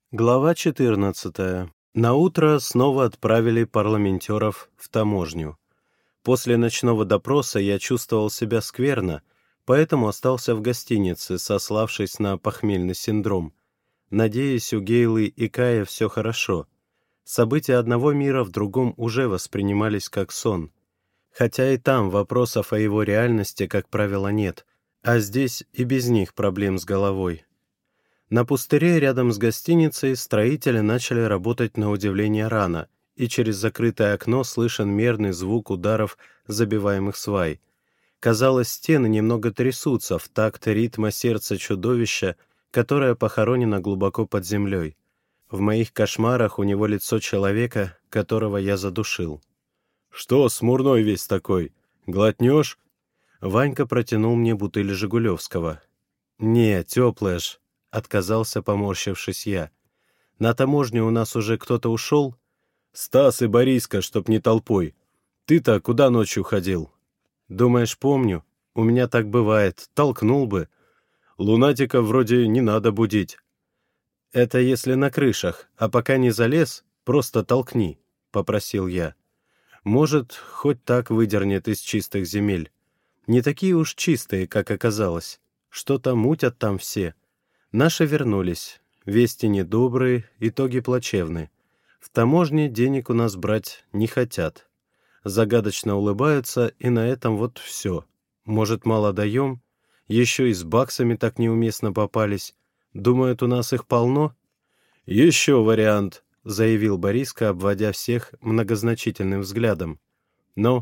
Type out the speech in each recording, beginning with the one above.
Глава 14. Наутро снова отправили парламентеров в таможню. После ночного допроса я чувствовал себя скверно, поэтому остался в гостинице, сославшись на похмельный синдром. Надеюсь, у Гейлы и Кая все хорошо. События одного мира в другом уже воспринимались как сон. Хотя и там вопросов о его реальности, как правило, нет, а здесь и без них проблем с головой. На пустыре рядом с гостиницей строители начали работать на удивление рано, и через закрытое окно слышен мерный звук ударов забиваемых свай. Казалось, стены немного трясутся в такт ритма сердца чудовища, которое похоронено глубоко под землей. В моих кошмарах у него лицо человека, которого я задушил. «Что, смурной весь такой? Глотнешь?» Ванька протянул мне бутыль жигулевского. «Не, теплая ж», — отказался, поморщившись я. «На таможню у нас уже кто-то ушел?» «Стас и Бориска, чтоб не толпой. Ты-то куда ночью ходил?» «Думаешь, помню? У меня так бывает. Толкнул бы. Лунатика вроде не надо будить». «Это если на крышах, а пока не залез, просто толкни», — попросил я. «Может, хоть так выдернет из чистых земель. Не такие уж чистые, как оказалось. Что-то мутят там все». Наши вернулись. Вести недобрые, итоги плачевны. В таможне денег у нас брать не хотят. Загадочно улыбаются, и на этом вот все. Может, мало даем? Еще и с баксами так неуместно попались. Думают, у нас их полно? «Еще вариант», — заявил Бориска, обводя всех многозначительным взглядом. «Но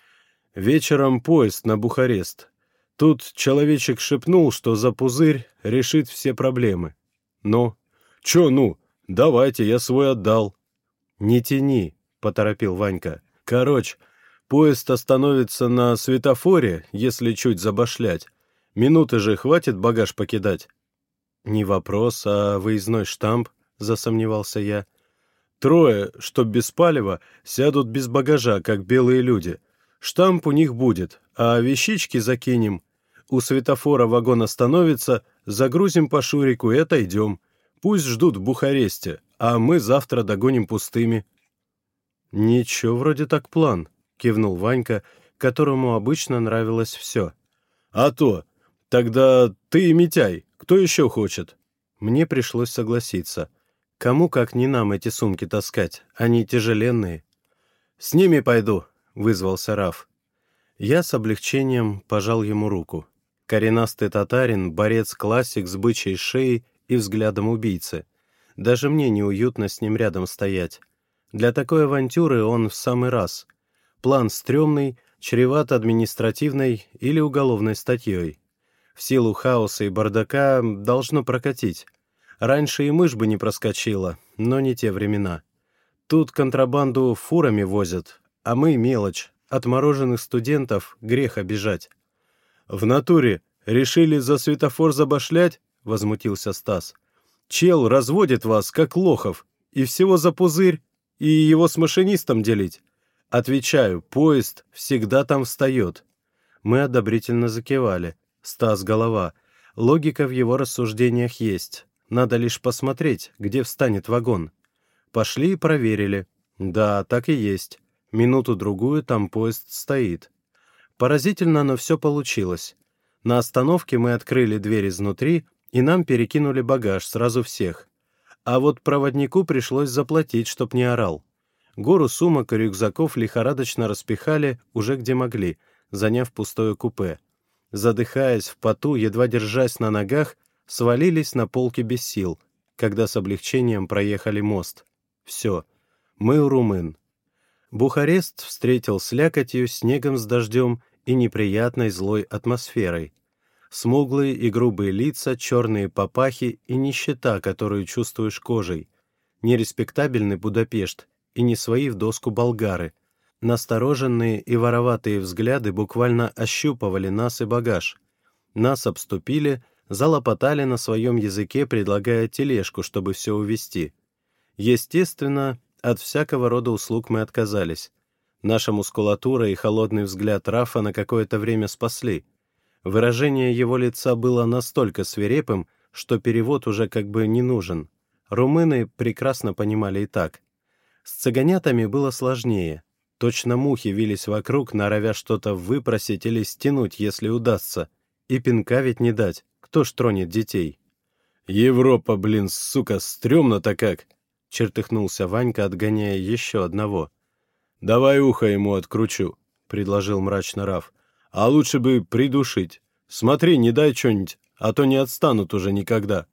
вечером поезд на Бухарест. Тут человечек шепнул, что за пузырь решит все проблемы. Ну? Чё ну? Давайте, я свой отдал». «Не тяни», — поторопил Ванька. «Короче, поезд остановится на светофоре, если чуть забашлять. Минуты же хватит багаж покидать». «Не вопрос, а выездной штамп», — засомневался я. «Трое, чтоб без палева, сядут без багажа, как белые люди. Штамп у них будет, а вещички закинем. У светофора вагон остановится, загрузим по Шурику и отойдем. Пусть ждут в Бухаресте, а мы завтра догоним пустыми». «Ничего, вроде так план», — кивнул Ванька, которому обычно нравилось все. «А то! Тогда ты и Митяй. Кто еще хочет?» Мне пришлось согласиться. Кому как не нам эти сумки таскать, они тяжеленные. «С ними пойду», — вызвался Раф. Я с облегчением пожал ему руку. Коренастый татарин, борец-классик с бычьей шеей и взглядом убийцы. Даже мне неуютно с ним рядом стоять. Для такой авантюры он в самый раз. План стрёмный, чреват административной или уголовной статьей. В силу хаоса и бардака должно прокатить. Раньше и мышь бы не проскочила, но не те времена. Тут контрабанду фурами возят, а мы мелочь. Отмороженных студентов грех обижать. «В натуре решили за светофор забашлять?» — возмутился Стас. «Чел разводит вас, как лохов, и всего за пузырь, и его с машинистом делить. Отвечаю, поезд всегда там встает». Мы одобрительно закивали. Стас голова. Логика в его рассуждениях есть. Надо лишь посмотреть, где встанет вагон. Пошли и проверили. Да, так и есть. Минуту-другую там поезд стоит. Поразительно, но все получилось. На остановке мы открыли дверь изнутри, и нам перекинули багаж сразу всех. А вот проводнику пришлось заплатить, чтоб не орал. Гору сумок и рюкзаков лихорадочно распихали уже где могли, заняв пустое купе. Задыхаясь в поту, едва держась на ногах, свалились на полки без сил, когда с облегчением проехали мост. Все, мы у румын. Бухарест встретил слякотью, снегом с дождем и неприятной злой атмосферой. Смуглые и грубые лица, черные папахи и нищета, которую чувствуешь кожей. Нереспектабельный Будапешт и не свои в доску болгары. Настороженные и вороватые взгляды буквально ощупывали нас и багаж. Нас обступили, залопотали на своем языке, предлагая тележку, чтобы все увезти. Естественно, от всякого рода услуг мы отказались. Наша мускулатура и холодный взгляд Рафа на какое-то время спасли. Выражение его лица было настолько свирепым, что перевод уже как бы не нужен. Румыны прекрасно понимали и так. С цыганятами было сложнее. Точно мухи вились вокруг, норовя что-то выпросить или стянуть, если удастся. И пинка ведь не дать, кто ж тронет детей. «Европа, блин, сука, стрёмно-то как!» — чертыхнулся Ванька, отгоняя еще одного. «Давай ухо ему откручу», — предложил мрачно Раф. «А лучше бы придушить. Смотри, не дай что-нибудь, а то не отстанут уже никогда».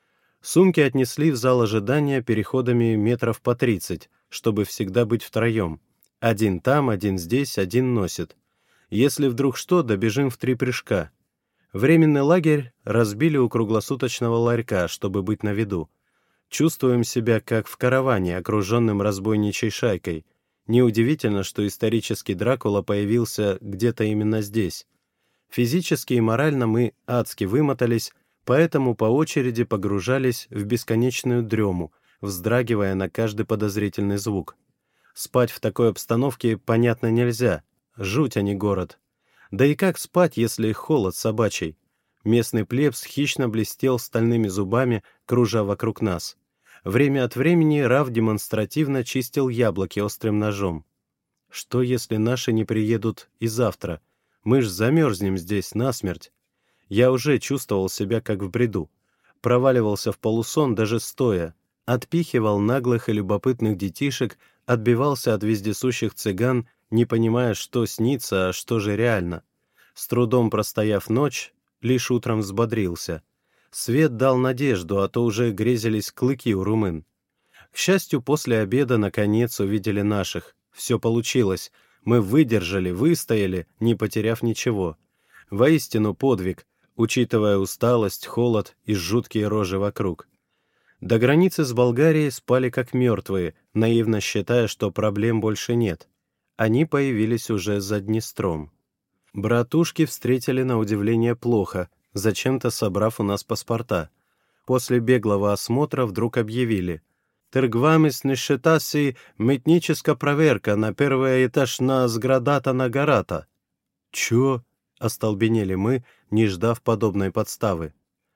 Сумки отнесли в зал ожидания переходами метров по 30, чтобы всегда быть втроем. Один там, один здесь, один носит. Если вдруг что, добежим в 3 прыжка. Временный лагерь разбили у круглосуточного ларька, чтобы быть на виду. Чувствуем себя как в караване, окруженным разбойничей шайкой. Неудивительно, что исторический Дракула появился где-то именно здесь. Физически и морально мы адски вымотались, поэтому по очереди погружались в бесконечную дрему, вздрагивая на каждый подозрительный звук. Спать в такой обстановке, понятно, нельзя. Жуть, а не город. Да и как спать, если холод собачий? Местный плебс хищно блестел стальными зубами, кружа вокруг нас. Время от времени Раф демонстративно чистил яблоки острым ножом. Что, если наши не приедут и завтра? Мы ж замерзнем здесь насмерть. Я уже чувствовал себя как в бреду. Проваливался в полусон даже стоя. Отпихивал наглых и любопытных детишек, отбивался от вездесущих цыган, не понимая, что снится, а что же реально. С трудом простояв ночь, лишь утром взбодрился. Свет дал надежду, а то уже грезились клыки у румын. К счастью, после обеда наконец увидели наших. Все получилось. Мы выдержали, выстояли, не потеряв ничего. Воистину подвиг, учитывая усталость, холод и жуткие рожи вокруг. До границы с Болгарией спали как мертвые, наивно считая, что проблем больше нет. Они появились уже за Днестром. Братушки встретили на удивление плохо, зачем-то собрав у нас паспорта. После беглого осмотра вдруг объявили: «Тыргвамис нишетаси митническая проверка на первый этаж на сградата на гората». «Чё?» — остолбенели мы, не ждав подобной подставы.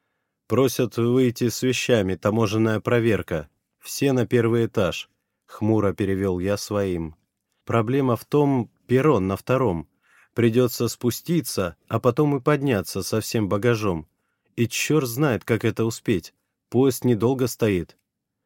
«Просят выйти с вещами, таможенная проверка. Все на первый этаж», — хмуро перевел я своим. «Проблема в том, перрон на втором. Придется спуститься, а потом и подняться со всем багажом. И черт знает, как это успеть. Поезд недолго стоит».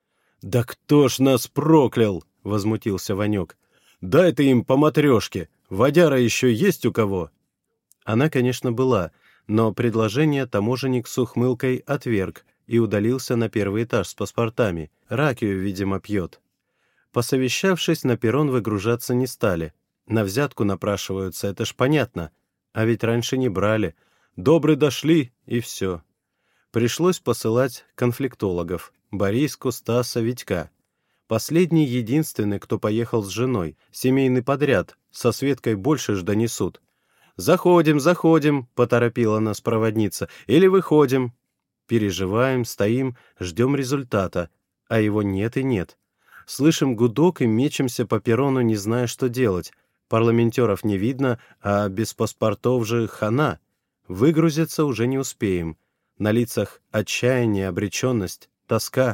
«Да кто ж нас проклял!» — возмутился Ванек. «Дай ты им по матрешке. Водяра еще есть у кого?» Она, конечно, была, но предложение таможенник с ухмылкой отверг и удалился на первый этаж с паспортами. Ракию, видимо, пьет. Посовещавшись, на перрон выгружаться не стали. На взятку напрашиваются, это ж понятно. А ведь раньше не брали. Добры дошли, и все. Пришлось посылать конфликтологов. Бориску, Стаса, Витька. Последний единственный, кто поехал с женой. Семейный подряд. Со Светкой больше ж донесут. «Заходим, заходим», — поторопила нас проводница. «Или выходим». Переживаем, стоим, ждем результата. А его нет и нет. Слышим гудок и мечемся по перрону, не зная, что делать. Парламентеров не видно, а без паспортов же хана. Выгрузиться уже не успеем. На лицах отчаяние, обреченность, тоска.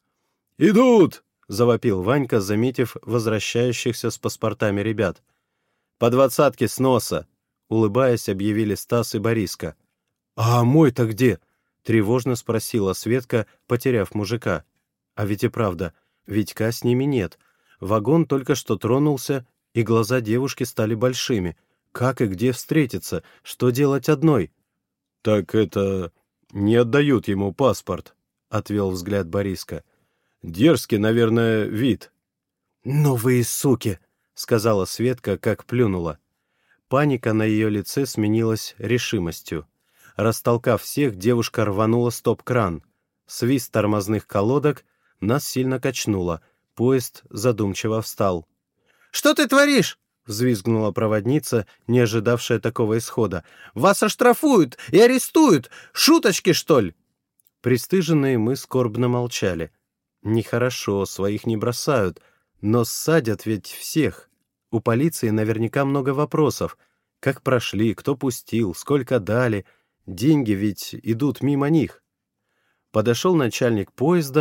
«Идут!» — завопил Ванька, заметив возвращающихся с паспортами ребят. «По 20-ке с носа!» — улыбаясь, объявили Стас и Бориска. «А мой-то где?» — тревожно спросила Светка, потеряв мужика. А ведь и правда, Витька с ними нет. Вагон только что тронулся, и глаза девушки стали большими. Как и где встретиться? Что делать одной? «Так это... не отдают ему паспорт», — отвел взгляд Бориска. «Дерзкий, наверное, вид». «Ну вы и суки!» — сказала Светка, как плюнула. Паника на ее лице сменилась решимостью. Растолкав всех, девушка рванула стоп-кран. Свист тормозных колодок нас сильно качнуло. Поезд задумчиво встал. «Что ты творишь?» — взвизгнула проводница, не ожидавшая такого исхода. «Вас оштрафуют и арестуют! Шуточки, что ли?» Пристыженные мы скорбно молчали. Нехорошо, своих не бросают, но ссадят ведь всех. У полиции наверняка много вопросов. Как прошли, кто пустил, сколько дали. Деньги ведь идут мимо них. Подошел начальник поезда,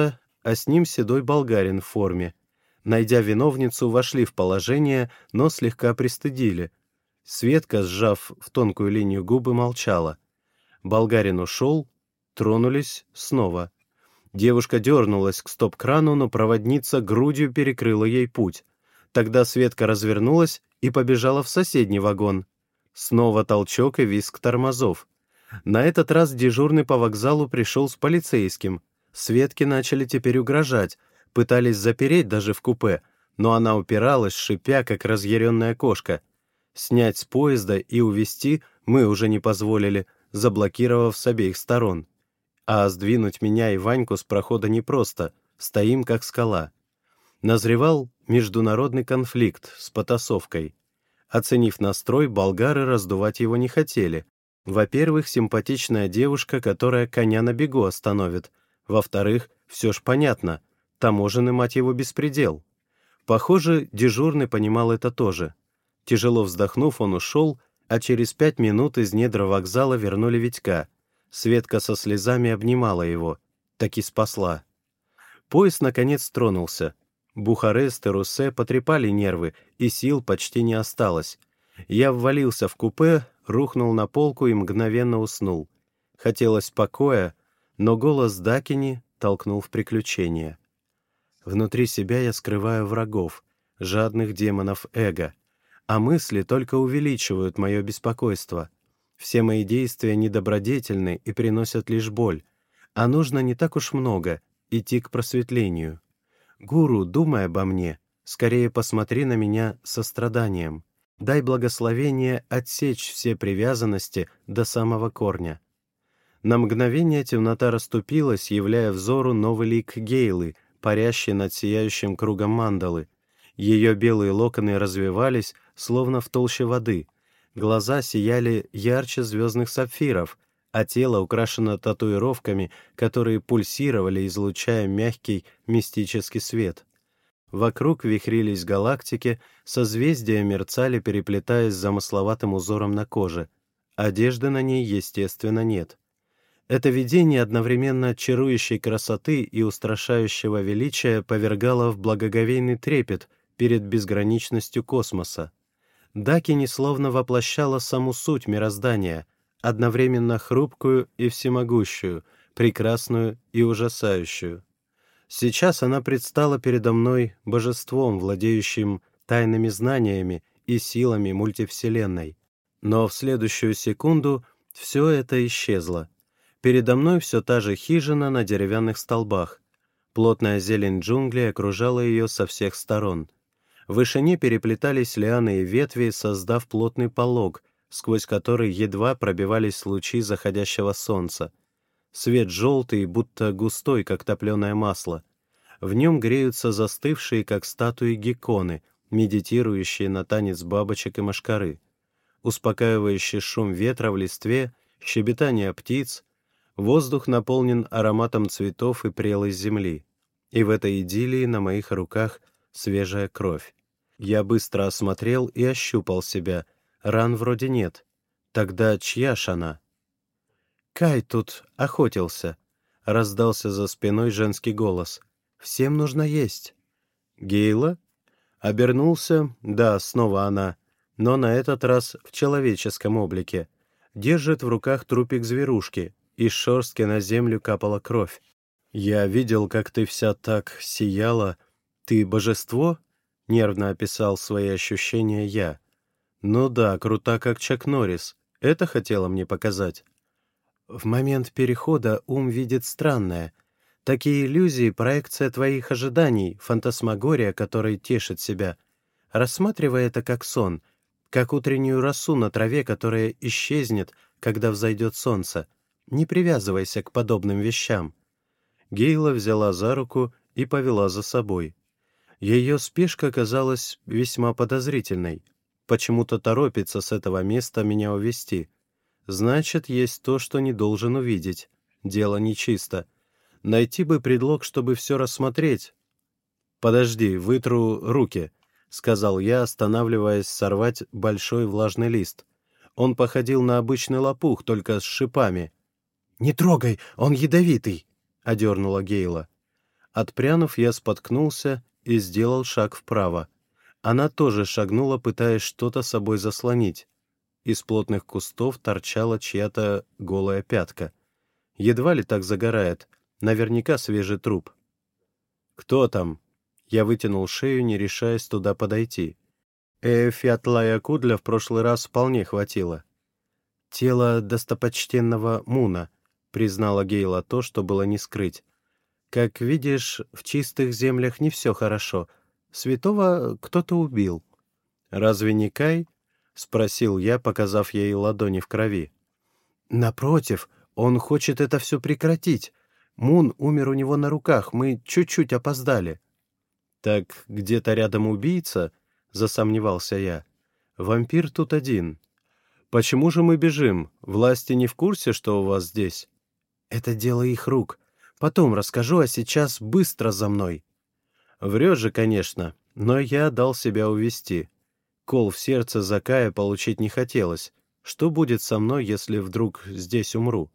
а с ним седой болгарин в форме. Найдя виновницу, вошли в положение, но слегка пристыдили. Светка, сжав в тонкую линию губы, молчала. Болгарин ушел, тронулись снова. Девушка дернулась к стоп-крану, но проводница грудью перекрыла ей путь. Тогда Светка развернулась и побежала в соседний вагон. Снова толчок и визг тормозов. На этот раз дежурный по вокзалу пришел с полицейским. Светке начали теперь угрожать, пытались запереть даже в купе, но она упиралась, шипя, как разъяренная кошка. Снять с поезда и увезти мы уже не позволили, заблокировав с обеих сторон. А сдвинуть меня и Ваньку с прохода непросто, стоим как скала. Назревал международный конфликт с потасовкой. Оценив настрой, болгары раздувать его не хотели. Во-первых, симпатичная девушка, которая коня на бегу остановит. Во-вторых, все ж понятно, таможенный, мать его, беспредел. Похоже, дежурный понимал это тоже. Тяжело вздохнув, он ушел, а через 5 минут из недр вокзала вернули Витька. Светка со слезами обнимала его. Таки спасла. Поезд, наконец, тронулся. Бухарест и Руссе потрепали нервы, и сил почти не осталось. Я ввалился в купе, рухнул на полку и мгновенно уснул. Хотелось покоя, но голос Дакини толкнул в приключения. Внутри себя я скрываю врагов, жадных демонов эго, а мысли только увеличивают мое беспокойство. Все мои действия недобродетельны и приносят лишь боль, а нужно не так уж много идти к просветлению. Гуру, думай обо мне, скорее посмотри на меня со страданием. Дай благословение отсечь все привязанности до самого корня. На мгновение темнота расступилась, являя взору новый лик Гейлы, парящий над сияющим кругом мандалы. Ее белые локоны развивались, словно в толще воды. Глаза сияли ярче звездных сапфиров, а тело украшено татуировками, которые пульсировали, излучая мягкий мистический свет. Вокруг вихрились галактики, созвездия мерцали, переплетаясь замысловатым узором на коже. Одежды на ней, естественно, нет. Это видение одновременно чарующей красоты и устрашающего величия повергало в благоговейный трепет перед безграничностью космоса. Дакини словно воплощала саму суть мироздания, одновременно хрупкую и всемогущую, прекрасную и ужасающую. Сейчас она предстала передо мной божеством, владеющим тайными знаниями и силами мультивселенной. Но в следующую секунду все это исчезло. Передо мной все та же хижина на деревянных столбах. Плотная зелень джунглей окружала ее со всех сторон. В вышине переплетались лианы и ветви, создав плотный полог, сквозь который едва пробивались лучи заходящего солнца. Свет желтый, будто густой, как топленое масло. В нем греются застывшие, как статуи, гекконы, медитирующие на танец бабочек и мошкары. Успокаивающий шум ветра в листве, щебетание птиц. Воздух наполнен ароматом цветов и прелой земли. И в этой идиллии на моих руках свежая кровь. Я быстро осмотрел и ощупал себя. Ран вроде нет. Тогда чья ж она? «Кай тут охотился», — раздался за спиной женский голос. «Всем нужно есть». «Гейла?» Обернулся, да, снова она, но на этот раз в человеческом облике. Держит в руках трупик зверушки, из шерстки на землю капала кровь. «Я видел, как ты вся так сияла. Ты божество?» — нервно описал свои ощущения я. «Ну да, крута, как Чак Норрис. Это хотела мне показать». «В момент перехода ум видит странное. Такие иллюзии — проекция твоих ожиданий, фантасмагория, которой тешит себя. Рассматривай это как сон, как утреннюю росу на траве, которая исчезнет, когда взойдет солнце. Не привязывайся к подобным вещам». Гейла взяла за руку и повела за собой. Ее спешка казалась весьма подозрительной. Почему-то торопится с этого места меня увести. Значит, есть то, что не должен увидеть. Дело нечисто. Найти бы предлог, чтобы все рассмотреть. «Подожди, вытру руки», — сказал я, останавливаясь сорвать большой влажный лист. Он походил на обычный лопух, только с шипами. «Не трогай, он ядовитый», — одернула Гейла. Отпрянув, я споткнулся и сделал шаг вправо. Она тоже шагнула, пытаясь что-то собой заслонить. Из плотных кустов торчала чья-то голая пятка. Едва ли так загорает, наверняка свежий труп. «Кто там?» Я вытянул шею, не решаясь туда подойти. Фиатлая Кудля в прошлый раз вполне хватило. «Тело достопочтенного Муна», — признала Гейла то, что было не скрыть. «Как видишь, в чистых землях не все хорошо. Святого кто-то убил». «Разве не Кай?» — спросил я, показав ей ладони в крови. «Напротив, он хочет это все прекратить. Мун умер у него на руках, мы чуть-чуть опоздали». «Так где-то рядом убийца?» — засомневался я. «Вампир тут один. Почему же мы бежим? Власти не в курсе, что у вас здесь?» «Это дело их рук. Потом расскажу, а сейчас быстро за мной». Врешь же, конечно, но я дал себя увести. Кол в сердце за Кая получить не хотелось. Что будет со мной, если вдруг здесь умру?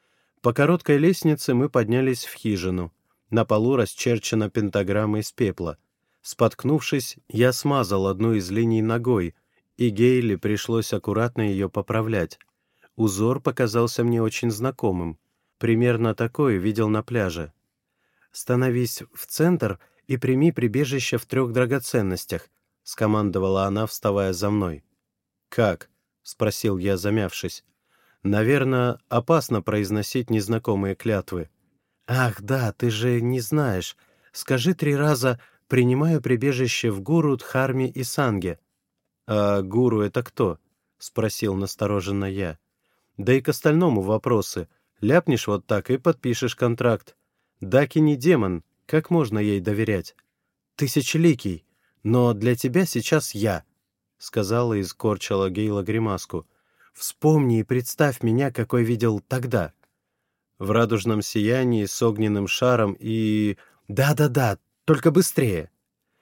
По короткой лестнице мы поднялись в хижину. На полу расчерчена пентаграмма из пепла. Споткнувшись, я смазал одну из линий ногой, и Гейле пришлось аккуратно ее поправлять. Узор показался мне очень знакомым. Примерно такое видел на пляже. «Становись в центр и прими прибежище в 3 драгоценностях», — скомандовала она, вставая за мной. «Как?» — спросил я, замявшись. «Наверное, опасно произносить незнакомые клятвы». «Ах, да, ты же не знаешь. Скажи 3 раза «принимаю прибежище в Гуру, Дхарме и Санге». «А гуру это кто?» — спросил настороженно я. «Да и к остальному вопросы. Ляпнешь вот так и подпишешь контракт. Даки не демон, как можно ей доверять?» «Тысячеликий, но для тебя сейчас я», — сказала и скорчила Гейла гримаску. «Вспомни и представь меня, какой видел тогда». В радужном сиянии с огненным шаром и... «Да-да-да, только быстрее!»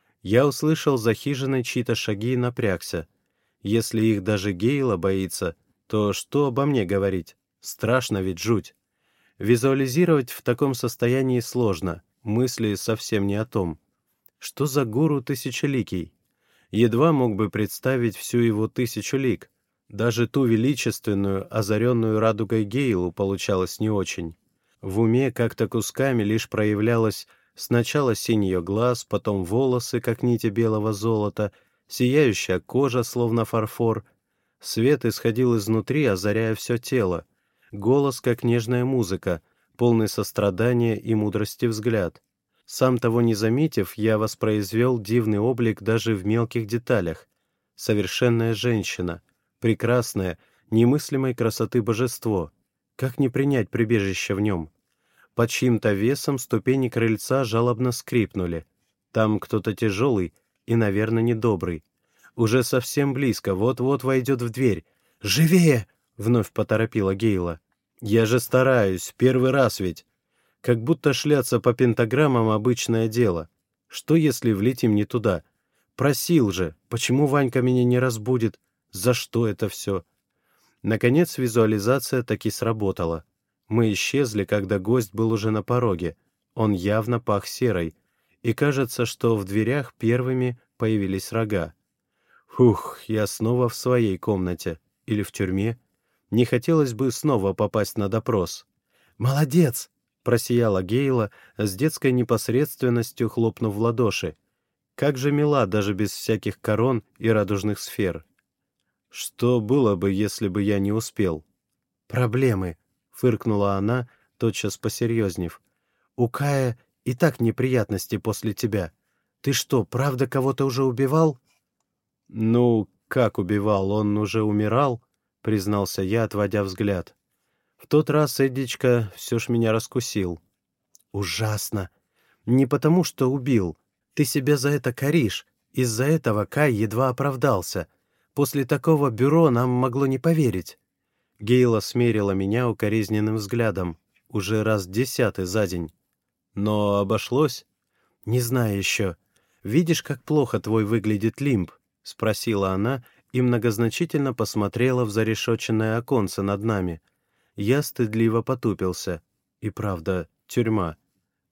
Я услышал за хижиной чьи-то шаги и напрягся. Если их даже Гейла боится, то что обо мне говорить? Страшно ведь, жуть. Визуализировать в таком состоянии сложно, мысли совсем не о том. Что за гуру тысячеликий? Едва мог бы представить всю его 1000 лик. Даже ту величественную, озаренную радугой Гейлу получалось не очень. В уме как-то кусками лишь проявлялось сначала синий ее глаз, потом волосы, как нити белого золота, сияющая кожа, словно фарфор. Свет исходил изнутри, озаряя все тело. Голос, как нежная музыка, полный сострадания и мудрости взгляд. Сам того не заметив, я воспроизвел дивный облик даже в мелких деталях. Совершенная женщина, прекрасное, немыслимой красоты божество. Как не принять прибежище в нем? Под чьим-то весом ступени крыльца жалобно скрипнули. Там кто-то тяжелый и, наверное, недобрый. Уже совсем близко, вот-вот войдет в дверь. «Живее!» — вновь поторопила Гейла. «Я же стараюсь, первый раз ведь. Как будто шляться по пентаграммам — обычное дело. Что, если влетим не туда? Просил же, почему Ванька меня не разбудит? За что это все?» Наконец визуализация таки сработала. Мы исчезли, когда гость был уже на пороге. Он явно пах серой. И кажется, что в дверях первыми появились рога. Фух, я снова в своей комнате. Или в тюрьме. Не хотелось бы снова попасть на допрос. «Молодец!» — просияла Гейла, с детской непосредственностью хлопнув в ладоши. Как же мила даже без всяких корон и радужных сфер. Что было бы, если бы я не успел? «Проблемы», — фыркнула она, тотчас посерьезнев. «У Кая и так неприятности после тебя. Ты что, правда кого-то уже убивал?» «Ну, как убивал? Он уже умирал», — признался я, отводя взгляд. «В тот раз Эдичка все ж меня раскусил». «Ужасно. Не потому, что убил. Ты себя за это коришь. Из-за этого Кай едва оправдался. После такого бюро нам могло не поверить». Гейла смерила меня укоризненным взглядом, уже раз 10 за день. «Но обошлось?» «Не знаю еще. Видишь, как плохо твой выглядит лимб?» — спросила она и многозначительно посмотрела в зарешоченное оконце над нами. Я стыдливо потупился. И правда, тюрьма.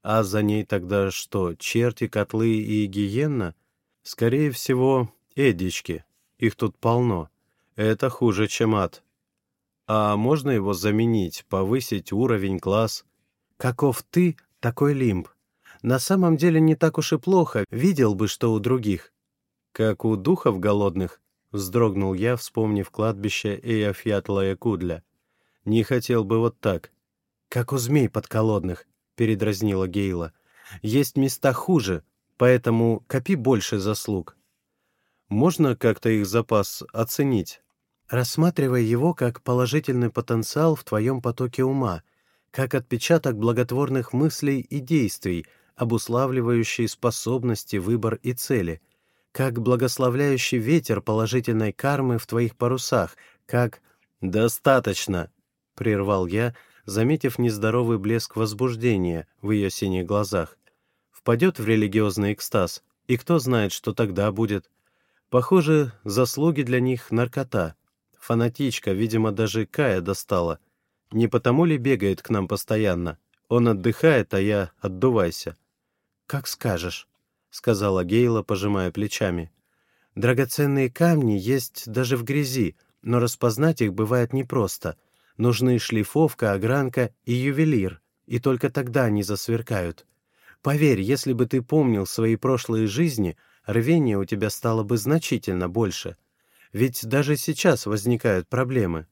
А за ней тогда что, черти, котлы и гиенна? Скорее всего, эдички. Их тут полно. Это хуже, чем ад. А можно его заменить, повысить уровень, класс? Каков ты, такой лимб. На самом деле не так уж и плохо, видел бы, что у других. Как у духов голодных, вздрогнул я, вспомнив кладбище Эйафьятла-Якудля. Не хотел бы вот так. Как у змей подколодных, передразнила Гейла. Есть места хуже, поэтому копи больше заслуг. Можно как-то их запас оценить? Рассматривай его как положительный потенциал в твоем потоке ума, как отпечаток благотворных мыслей и действий, обуславливающий способности, выбор и цели, как благословляющий ветер положительной кармы в твоих парусах, как... «Достаточно!» — прервал я, заметив нездоровый блеск возбуждения в ее синих глазах. Впадет в религиозный экстаз, и кто знает, что тогда будет. Похоже, заслуги для них — наркота. Фанатичка, видимо, даже Кая достала. Не потому ли бегает к нам постоянно? Он отдыхает, а я отдувайся. «Как скажешь», — сказала Гейла, пожимая плечами. «Драгоценные камни есть даже в грязи, но распознать их бывает непросто. Нужны шлифовка, огранка и ювелир, и только тогда они засверкают. Поверь, если бы ты помнил свои прошлые жизни, рвение у тебя стало бы значительно больше. Ведь даже сейчас возникают проблемы».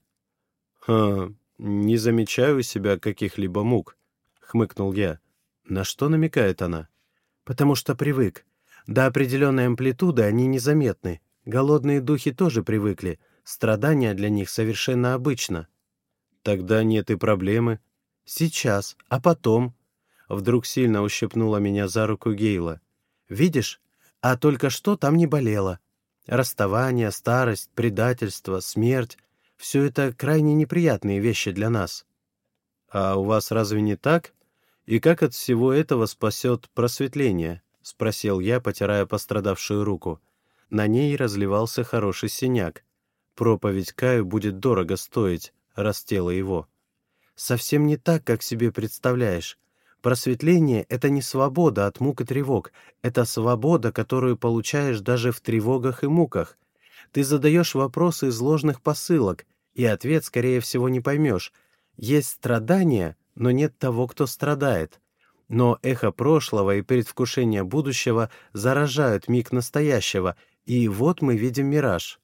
Не замечаю у себя каких-либо мук», — хмыкнул я. «На что намекает она?» «Потому что привык. До определенной амплитуды они незаметны. Голодные духи тоже привыкли. Страдания для них совершенно обычно». «Тогда нет и проблемы». «Сейчас, а потом...» Вдруг сильно ущипнула меня за руку Гейла. «Видишь? А только что там не болело. Расставание, старость, предательство, смерть — все это крайне неприятные вещи для нас». «А у вас разве не так? И как от всего этого спасет просветление?» — спросил я, потирая пострадавшую руку. На ней разливался хороший синяк. Проповедь Каю будет дорого стоить, раз тело его. «Совсем не так, как себе представляешь. Просветление — это не свобода от мук и тревог, это свобода, которую получаешь даже в тревогах и муках. Ты задаешь вопросы из ложных посылок, и ответ, скорее всего, не поймешь. Есть страдания, но нет того, кто страдает. Но эхо прошлого и предвкушение будущего заражают миг настоящего, и вот мы видим мираж».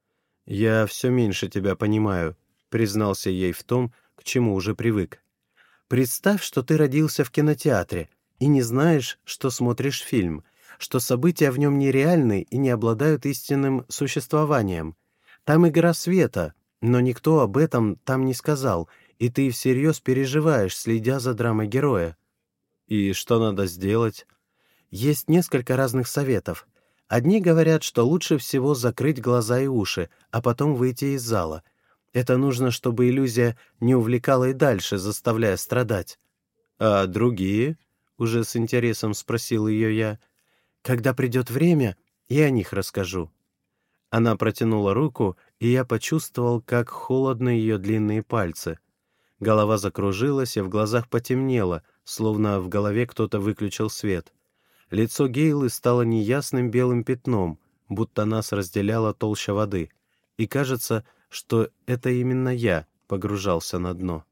«Я все меньше тебя понимаю», — признался ей в том, к чему уже привык. «Представь, что ты родился в кинотеатре и не знаешь, что смотришь фильм, что события в нем нереальны и не обладают истинным существованием. Там игра света, но никто об этом там не сказал, и ты всерьез переживаешь, следя за драмой героя». «И что надо сделать?» «Есть несколько разных советов. Одни говорят, что лучше всего закрыть глаза и уши, а потом выйти из зала. Это нужно, чтобы иллюзия не увлекала и дальше, заставляя страдать». «А другие?» — уже с интересом спросил ее я. «Когда придет время, и о них расскажу». Она протянула руку, и я почувствовал, как холодны ее длинные пальцы. Голова закружилась, и в глазах потемнело, словно в голове кто-то выключил свет. Лицо Гейлы стало неясным белым пятном, будто нас разделяла толща воды. И кажется, что это именно я погружался на дно.